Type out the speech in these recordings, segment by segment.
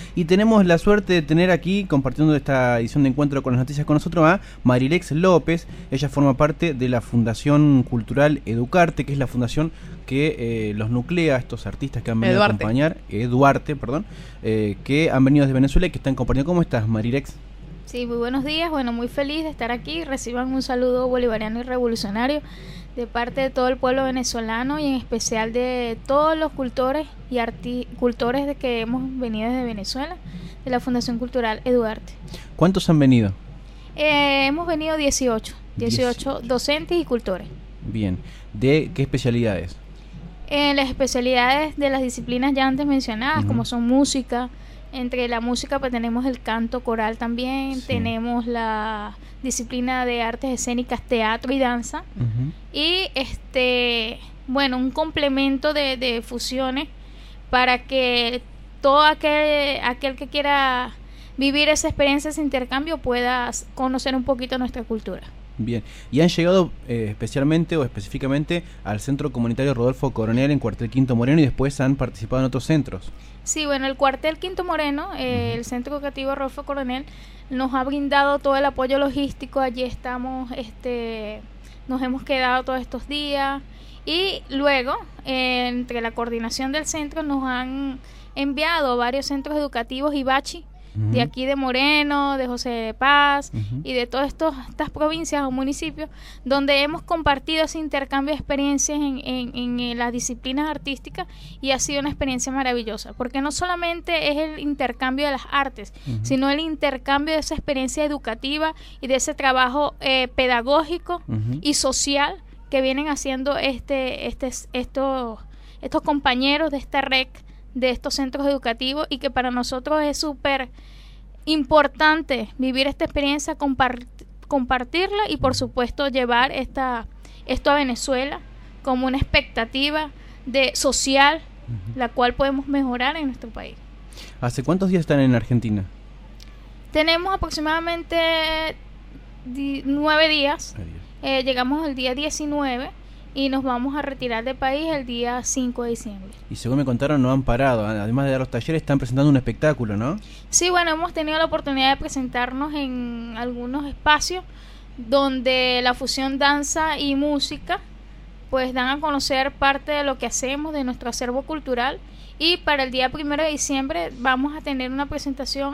Y tenemos la suerte de tener aquí, compartiendo esta edición de Encuentro con las Noticias con nosotros, a Marilex López. Ella forma parte de la Fundación Cultural Educarte, que es la fundación que los nuclea, estos artistas que han venido a acompañar, Eduarte, perdón, que han venido desde Venezuela y que están compartiendo. ¿Cómo estás, Marilex? Sí, muy buenos días. Bueno, muy feliz de estar aquí. Reciban un saludo bolivariano y revolucionario de parte de todo el pueblo venezolano y en especial de todos los cultores y cultores de que hemos venido desde Venezuela, de la Fundación Cultural Eduarte. ¿Cuántos han venido? Hemos venido 18 docentes y cultores. Bien. ¿De qué especialidades? Las especialidades de las disciplinas ya antes mencionadas, como son música. Entre la música pues tenemos el canto coral también, tenemos la disciplina de artes escénicas, teatro y danza, y bueno, un complemento de fusiones para que todo aquel que quiera vivir esa experiencia, ese intercambio, pueda conocer un poquito nuestra cultura. Bien, y han llegado especialmente o específicamente al Centro Comunitario Rodolfo Coronel en Cuartel Quinto Moreno, y después han participado en otros centros. Sí, bueno, el Cuartel Quinto Moreno, el Centro Educativo Rodolfo Coronel, nos ha brindado todo el apoyo logístico. Allí estamos, nos hemos quedado todos estos días, y luego, entre la coordinación del centro, nos han enviado varios centros educativos y bachi, de aquí de Moreno, de José de Paz y de todas estas provincias o municipios, donde hemos compartido ese intercambio de experiencias en las disciplinas artísticas, y ha sido una experiencia maravillosa, porque no solamente es el intercambio de las artes, sino el intercambio de esa experiencia educativa y de ese trabajo pedagógico y social que vienen haciendo estos compañeros de esta red, de estos centros educativos, y que para nosotros es súper importante vivir esta experiencia, compartirla y por supuesto llevar esto a Venezuela como una expectativa social, la cual podemos mejorar en nuestro país. ¿Hace cuántos días están en Argentina? Tenemos aproximadamente 9 días. Llegamos el día 19 y nos vamos a retirar del país el día 5 de diciembre. Y según me contaron, no han parado. Además de dar los talleres, están presentando un espectáculo, ¿no? Sí, bueno, hemos tenido la oportunidad de presentarnos en algunos espacios donde la fusión danza y música pues dan a conocer parte de lo que hacemos, de nuestro acervo cultural. Y para el día 1 de diciembre vamos a tener una presentación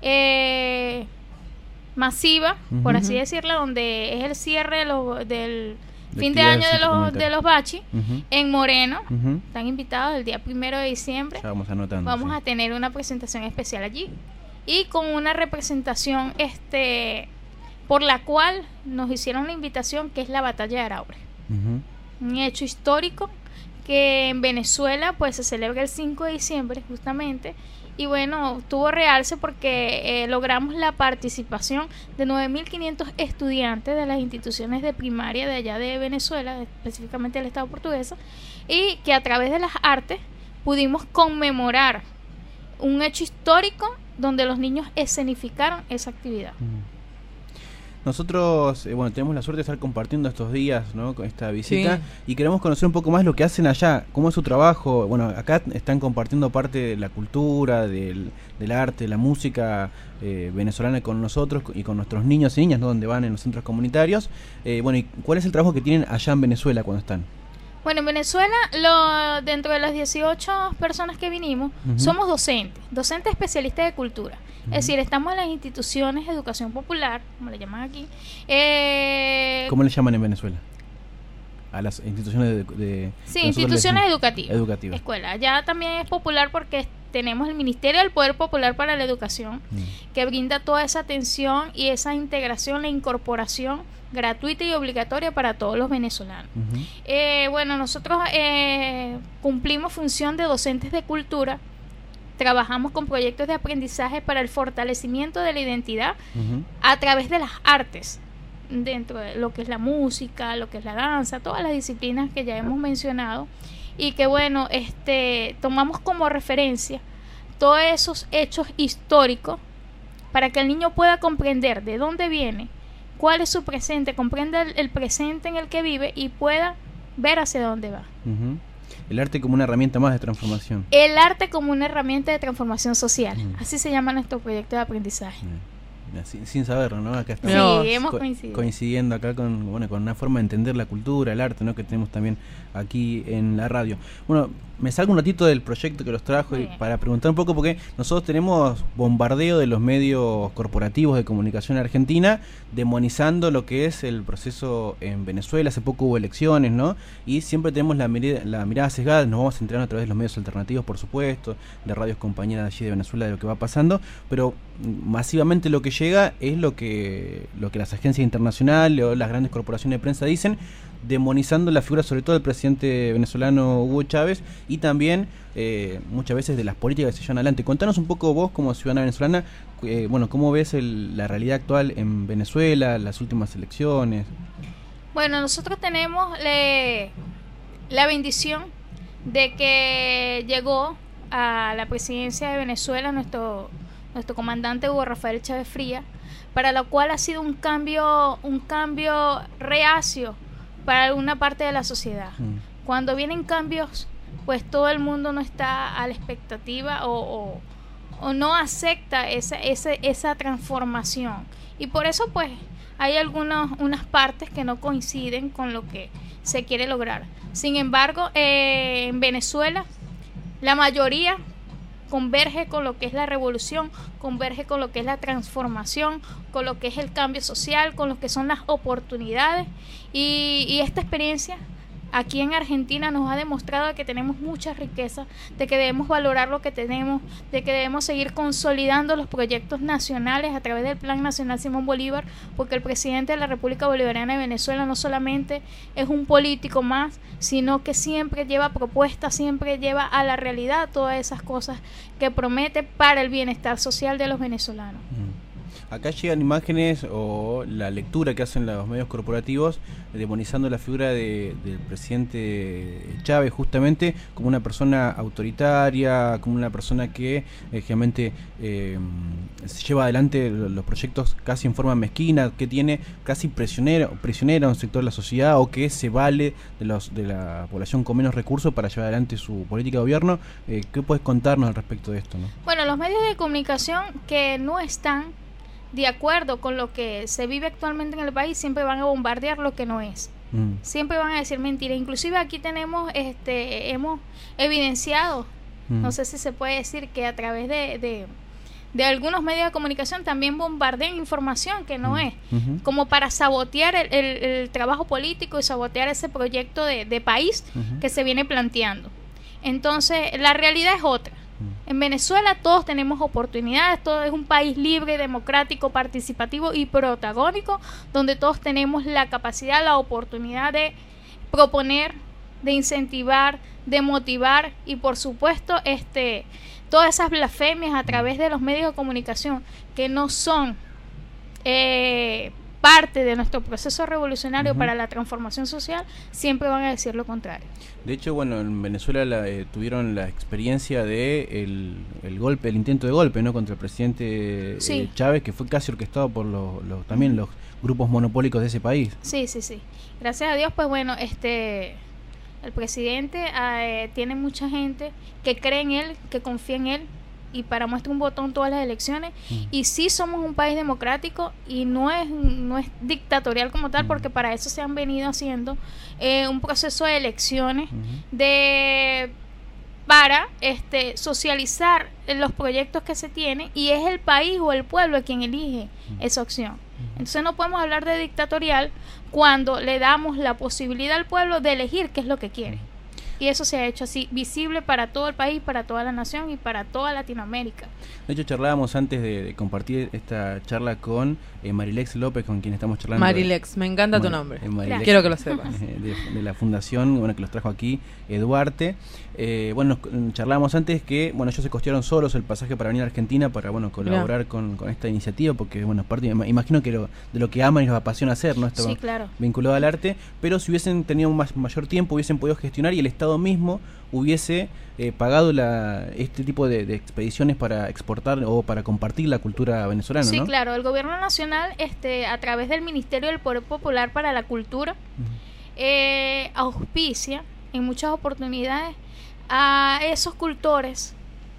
masiva, por así decirlo, donde es el cierre del fin de año de los bachi en Moreno. Están invitados el día 1 de diciembre. Ya vamos anotando. Vamos a tener una presentación especial allí, y con una representación por la cual nos hicieron la invitación, que es la Batalla de Araure. Un hecho histórico que en Venezuela pues se celebra el 5 de diciembre justamente. Y bueno, tuvo realce porque logramos la participación de 9.500 estudiantes de las instituciones de primaria de allá de Venezuela, específicamente del Estado portuguesa, y que a través de las artes pudimos conmemorar un hecho histórico donde los niños escenificaron esa actividad. Nosotros, bueno, tenemos la suerte de estar compartiendo estos días, ¿no?, con esta visita, y queremos conocer un poco más lo que hacen allá, cómo es su trabajo. Bueno, acá están compartiendo parte de la cultura, del arte, de la música venezolana con nosotros y con nuestros niños y niñas, ¿no?, donde van en los centros comunitarios. Bueno, ¿y cuál es el trabajo que tienen allá en Venezuela cuando están? Bueno, en Venezuela, dentro de las 18 personas que vinimos, somos docentes especialistas de cultura. Es decir, estamos en las instituciones de educación popular, como le llaman aquí. ¿Cómo le llaman en Venezuela? A las instituciones Sí, instituciones educativas. Escuela. Allá también es popular porque tenemos el Ministerio del Poder Popular para la Educación, que brinda toda esa atención y esa integración, la incorporación gratuita y obligatoria para todos los venezolanos. Bueno, nosotros cumplimos función de docentes de cultura. Trabajamos con proyectos de aprendizaje para el fortalecimiento de la identidad a través de las artes, dentro de lo que es la música, lo que es la danza, todas las disciplinas que ya hemos mencionado, y que bueno, tomamos como referencia todos esos hechos históricos para que el niño pueda comprender de dónde viene, cuál es su presente, comprenda el presente en el que vive y pueda ver hacia dónde va. el arte como una herramienta más de transformación. El arte como una herramienta de transformación social. Así se llama nuestro proyecto de aprendizaje. Sin saberlo, ¿no? Acá estamos hemos coincidido. Coincidiendo acá con una forma de entender la cultura, el arte, ¿no? Que tenemos también aquí en la radio. Bueno, me salgo un ratito del proyecto que los trajo y para preguntar un poco, porque nosotros tenemos bombardeo de los medios corporativos de comunicación en Argentina, demonizando lo que es el proceso en Venezuela. Hace poco hubo elecciones, ¿no? Y siempre tenemos la mirada sesgada, nos vamos enterando a través de los medios alternativos, por supuesto, de radios compañeras allí de Venezuela, de lo que va pasando, pero masivamente lo que llega es lo que las agencias internacionales o las grandes corporaciones de prensa dicen, demonizando la figura sobre todo del presidente venezolano Hugo Chávez y también muchas veces de las políticas que se llevan adelante. Contanos un poco vos como ciudadana venezolana, cómo ves la realidad actual en Venezuela, las últimas elecciones. Bueno, nosotros tenemos la bendición de que llegó a la presidencia de Venezuela nuestro comandante Hugo Rafael Chávez Frías, para lo cual ha sido un cambio reacio para una parte de la sociedad. Cuando vienen cambios, pues todo el mundo no está a la expectativa o no acepta esa transformación. Y por eso pues hay unas partes que no coinciden con lo que se quiere lograr. Sin embargo, en Venezuela la mayoría converge con lo que es la revolución, converge con lo que es la transformación, con lo que es el cambio social, con lo que son las oportunidades y esta experiencia aquí en Argentina nos ha demostrado que tenemos mucha riqueza, de que debemos valorar lo que tenemos, de que debemos seguir consolidando los proyectos nacionales a través del Plan Nacional Simón Bolívar, porque el presidente de la República Bolivariana de Venezuela no solamente es un político más, sino que siempre lleva propuestas, siempre lleva a la realidad todas esas cosas que promete para el bienestar social de los venezolanos. Acá llegan imágenes o la lectura que hacen los medios corporativos demonizando la figura del presidente Chávez justamente como una persona autoritaria, como una persona que generalmente lleva adelante los proyectos casi en forma mezquina, que tiene casi prisionera a un sector de la sociedad o que se vale de la población con menos recursos para llevar adelante su política de gobierno. ¿Qué puedes contarnos al respecto de esto, no? Bueno, los medios de comunicación que no están de acuerdo con lo que se vive actualmente en el país siempre van a bombardear lo que no es. Siempre van a decir mentiras. Inclusive aquí hemos evidenciado, no sé si se puede decir que a través de algunos medios de comunicación también bombardean información que no es, como para sabotear el trabajo político y sabotear ese proyecto de país que se viene planteando. Entonces la realidad es otra. En Venezuela todos tenemos oportunidades, todo es un país libre, democrático, participativo y protagónico, donde todos tenemos la capacidad, la oportunidad de proponer, de incentivar, de motivar y por supuesto todas esas blasfemias a través de los medios de comunicación que no son parte de nuestro proceso revolucionario para la transformación social, siempre van a decir lo contrario. De hecho, en Venezuela tuvieron la experiencia de el golpe, el intento de golpe, ¿no?, contra el presidente Chávez, que fue casi orquestado por también los grupos monopólicos de ese país. Sí. Gracias a Dios, pues el presidente tiene mucha gente que cree en él, que confía en él, y para muestra un botón todas las elecciones, y sí somos un país democrático y no es dictatorial como tal, porque para eso se han venido haciendo un proceso de elecciones para socializar los proyectos que se tienen, y es el país o el pueblo quien elige esa opción. Entonces no podemos hablar de dictatorial cuando le damos la posibilidad al pueblo de elegir qué es lo que quiere. Y eso se ha hecho así visible para todo el país, para toda la nación y para toda Latinoamérica. De hecho, charlábamos antes de compartir esta charla con Marilex López, con quien estamos charlando. Marilex, me encanta tu nombre. Quiero que lo sepas. De la fundación, que los trajo aquí, Duarte. Charlábamos antes que, ellos se costearon solos el pasaje para venir a Argentina para, colaborar con esta iniciativa, porque, parte, imagino que de lo que aman y los apasiona hacer, ¿no? Esto claro. Vinculado al arte, pero si hubiesen tenido mayor tiempo, hubiesen podido gestionar y el Estado mismo hubiese pagado este tipo de expediciones para exportar o para compartir la cultura venezolana, ¿no? Sí, claro. El gobierno nacional, a través del Ministerio del Poder Popular para la Cultura, auspicia en muchas oportunidades a esos cultores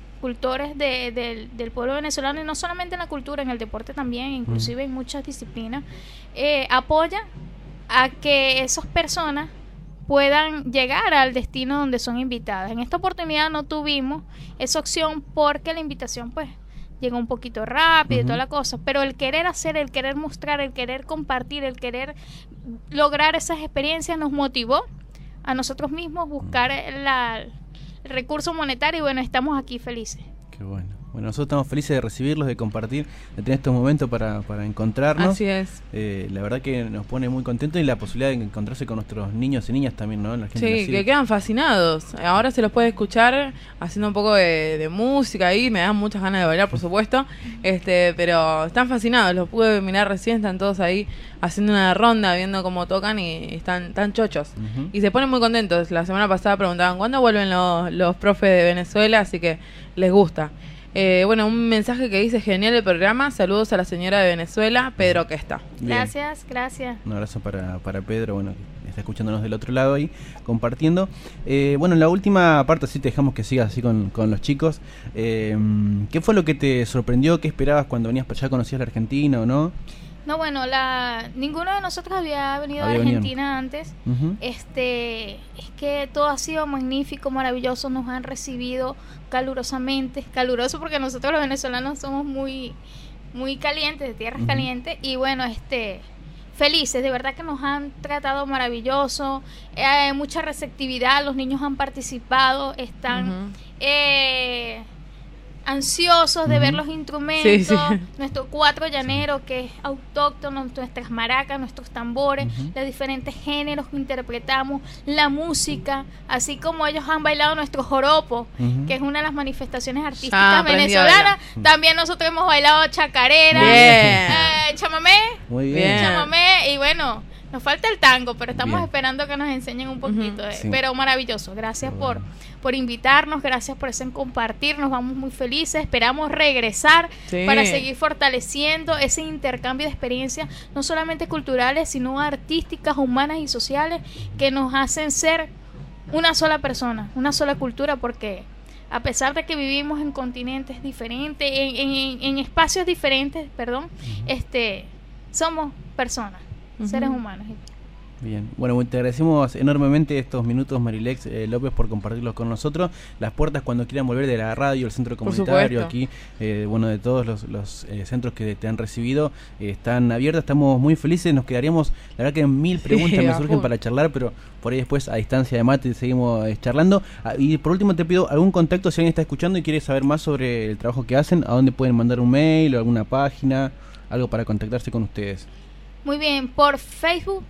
del pueblo venezolano, y no solamente en la cultura, en el deporte también, inclusive en muchas disciplinas, apoya a que esas personas puedan llegar al destino donde son invitadas. En esta oportunidad no tuvimos esa opción porque la invitación pues llegó un poquito rápido y toda la cosa, pero el querer hacer, el querer mostrar, el querer compartir, el querer lograr esas experiencias nos motivó a nosotros mismos buscar el recurso monetario, y bueno, estamos aquí felices. Qué bueno. Bueno, nosotros estamos felices de recibirlos, de compartir, de tener estos momentos para encontrarnos. Así es. La verdad que nos pone muy contentos, y la posibilidad de encontrarse con nuestros niños y niñas también, ¿no? La gente sí, que quedan fascinados. Ahora se los puede escuchar haciendo un poco de música ahí, me dan muchas ganas de bailar, por supuesto, pero están fascinados, los pude mirar recién, están todos ahí haciendo una ronda, viendo cómo tocan y están tan chochos. Y se ponen muy contentos. La semana pasada preguntaban, ¿cuándo vuelven los profes de Venezuela? Así que les gusta. Bueno, un mensaje que dice: genial el programa, saludos a la señora de Venezuela, Pedro, que está. Gracias. Un abrazo para Pedro, bueno, que está escuchándonos del otro lado ahí, compartiendo. Bueno, en la última parte así te dejamos que sigas así con los chicos. ¿Qué fue lo que te sorprendió? ¿Qué esperabas cuando venías para allá? ¿Conocías la Argentina o no? No, bueno, ninguno de nosotros había venido a Argentina antes. Es que todo ha sido magnífico, maravilloso, nos han recibido calurosamente, caluroso porque nosotros los venezolanos somos muy muy calientes, de tierras calientes, y bueno, felices, de verdad que nos han tratado maravilloso, mucha receptividad, los niños han participado, están ansiosos de ver los instrumentos, nuestro cuatro llanero que es autóctono, nuestras maracas, nuestros tambores, los diferentes géneros que interpretamos, la música, así como ellos han bailado nuestro joropo, que es una de las manifestaciones artísticas venezolanas. También nosotros hemos bailado chacarera, chamamé, muy bien, chamamé, y bueno, nos falta el tango, pero estamos esperando que nos enseñen un poquito. Pero maravilloso. Gracias por invitarnos, gracias por ese compartir. Nos vamos muy felices. Esperamos regresar para seguir fortaleciendo ese intercambio de experiencias, no solamente culturales, sino artísticas, humanas y sociales, que nos hacen ser una sola persona, una sola cultura, porque a pesar de que vivimos en continentes diferentes, en espacios diferentes, somos personas, seres humanos. Bien, bueno, te agradecemos enormemente estos minutos, Marilex López, por compartirlos con nosotros. Las puertas cuando quieran volver de la radio, el centro comunitario, aquí, de todos los centros que te han recibido, están abiertas. Estamos muy felices, nos quedaríamos, la verdad que 1000 preguntas me surgen para charlar, pero por ahí después a distancia de mate seguimos charlando. Y por último te pido algún contacto si alguien está escuchando y quiere saber más sobre el trabajo que hacen, a dónde pueden mandar un mail o alguna página, algo para contactarse con ustedes. Muy bien, por Facebook,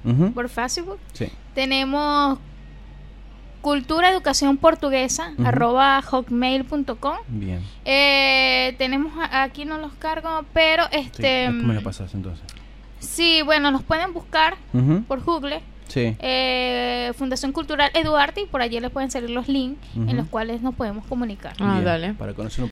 tenemos Cultura Educación Portuguesa, @hotmail.com. Bien. Tenemos, aquí no los cargo, pero ¿cómo me lo pasas entonces? Sí, bueno, nos pueden buscar por Google. Fundación Cultural Eduarte, y por allí les pueden salir los links en los cuales nos podemos comunicar. Dale. Para conocer un